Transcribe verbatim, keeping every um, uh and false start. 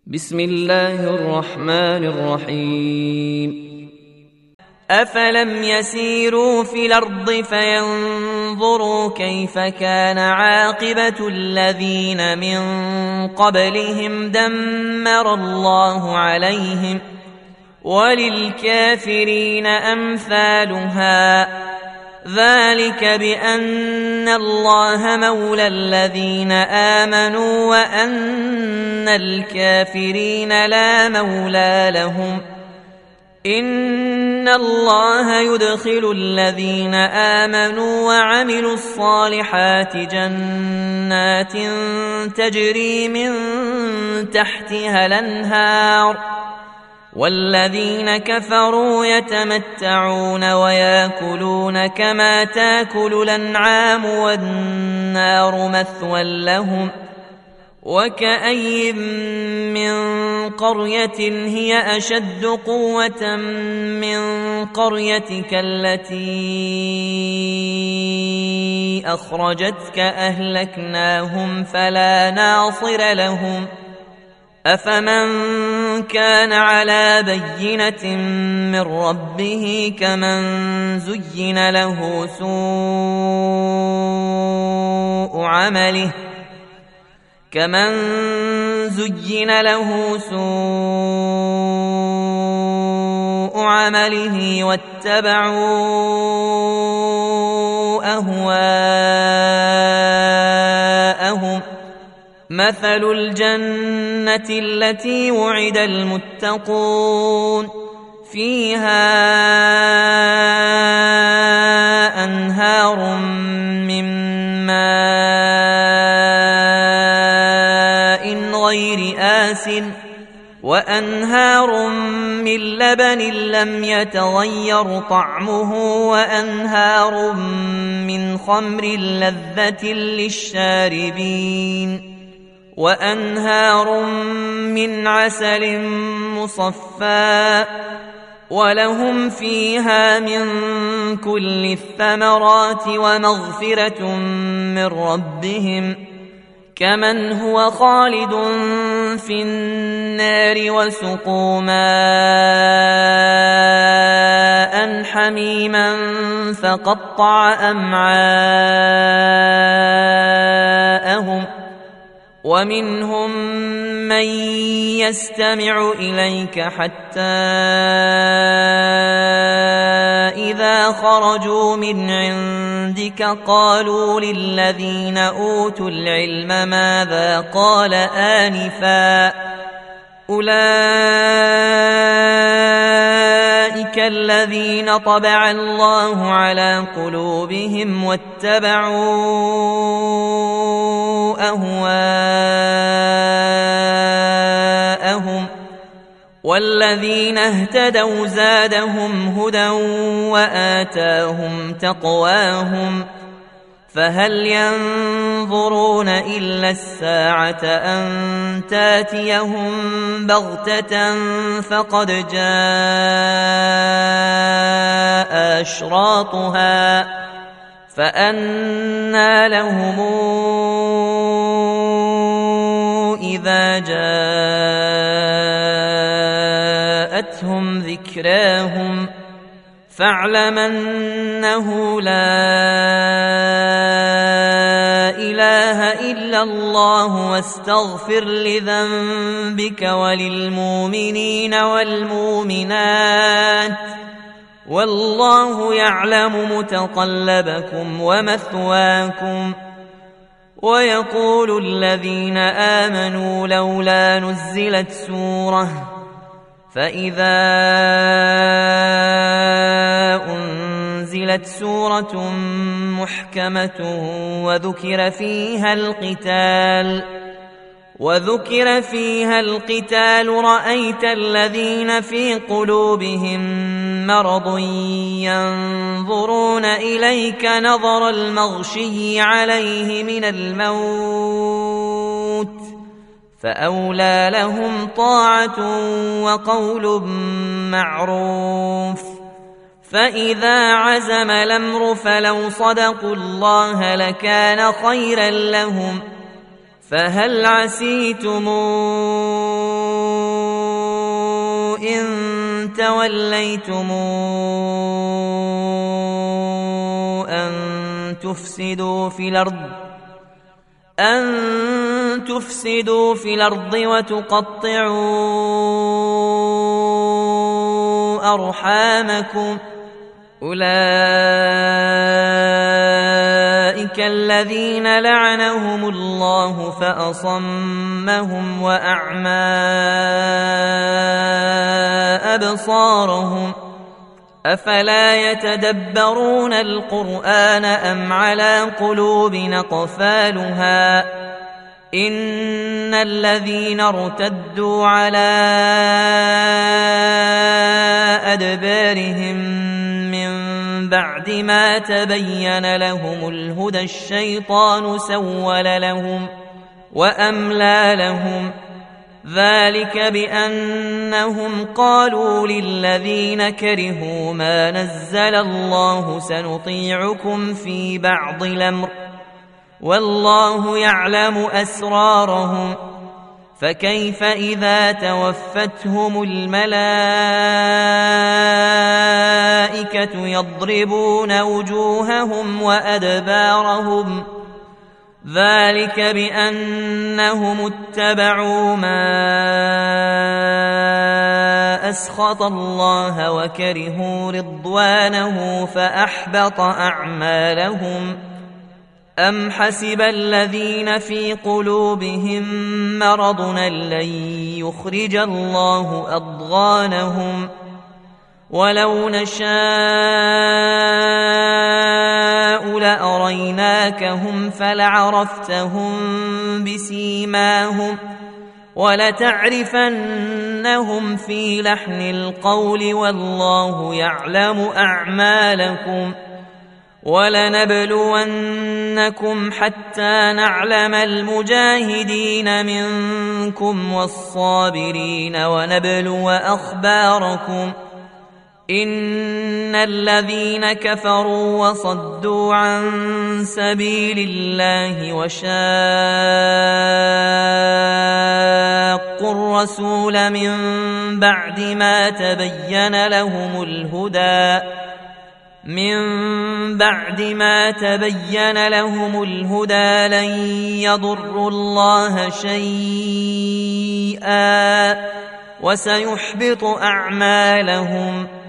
بسم الله الرحمن الرحيم. أفلم يسيروا في الأرض فينظروا كيف كان عاقبة الذين من قبلهم دمر الله عليهم وللكافرين أمثالها ذلك بأن الله مولى الذين آمنوا وأن الكافرين لا مولى لهم. إن الله يدخل الذين آمنوا وعملوا الصالحات جنات تجري من تحتها الأنهار والذين كفروا يتمتعون ويأكلون كما تأكل الأنعام والنار مثوى لهم. وكأي من قرية هي أشد قوة من قريتك التي أخرجتك أهلكناهم فلا ناصر لهم. أفمن كان على بينة من ربه كمن زين له سوء عمله كمن زين له سوء عمله واتبعوا أهواءهم. مثل الجنة التي وعد المتقون فيها أنهار من ماء غير آسن وأنهار من لبن لم يتغير طعمه وأنهار من خمر لذة للشاربين وأنهار من عسل مصفى ولهم فيها من كل الثمرات ومغفرة من ربهم كمن هو خالد في النار وسقوا ماء حميما فقطع أمعاءهم. ومنهم من يستمع إليك حتى إذا خرجوا من عندك قالوا للذين أوتوا العلم ماذا قال آنفا أولئك الذين طبع الله على قلوبهم واتبعوا أهواءهم والذين اهتدوا زادهم هدى وآتاهم تقواهم. فهل ينظرون إلا الساعة أن تاتيهم بغتة فقد جاء أشراطها فأنى لهم إذا جاءتهم ذكراهم فاعلم أنه لا إله إلا الله واستغفر لذنبك وللمؤمنين والمؤمنات والله يعلم متقلبكم ومثواكم. ويقول الذين آمنوا لولا نزلت سورة فإذا أنزلت سورة محكمة وذكر فيها القتال وذكر فيها القتال رأيت الذين في قلوبهم مرض ينظرون إليك نظر المغشي عليه من الموت فأولى لهم طاعة وقول معروف. فإذا عزم الأمر فلو صدقوا الله لكان خيرا لهم. فهل عسيتم إن توليتم أن تفسدوا في الأرض أن تفسدوا في الأرض وتقطعوا أرحامكم أولئك الذين لعنهم الله فأصمهم وأعمى أبصارهم أفلا يتدبرون القرآن أم على قلوب أقفالها إن الذين ارتدوا على أدبارهم من بعد ما تبين لهم الهدى الشيطان سول لهم وأملى لهم ذلك بأنهم قالوا للذين كرهوا ما نزل الله سنطيعكم في بعض الأمر والله يعلم أسرارهم فكيف إذا توفتهم الملائكة يضربون وجوههم وأدبارهم ذلك بأنهم اتبعوا ما أسخط الله وكرهوا رضوانه فأحبط أعمالهم أم حسب الذين في قلوبهم مرض لن يخرج الله أضغانهم ولو نشاء لأريناكهم فلعرفتهم بسيماهم ولتعرفنهم في لحن القول والله يعلم أعمالكم ولنبلونكم حتى نعلم المجاهدين منكم والصابرين ونبلو أخباركم إن الذين كفروا وصدوا عن سبيل الله وشاقوا الرسول من بعد ما تبين لهم الهدى من بعد ما تبين لهم الهدى لن يضروا الله شيئا وسيحبط أعمالهم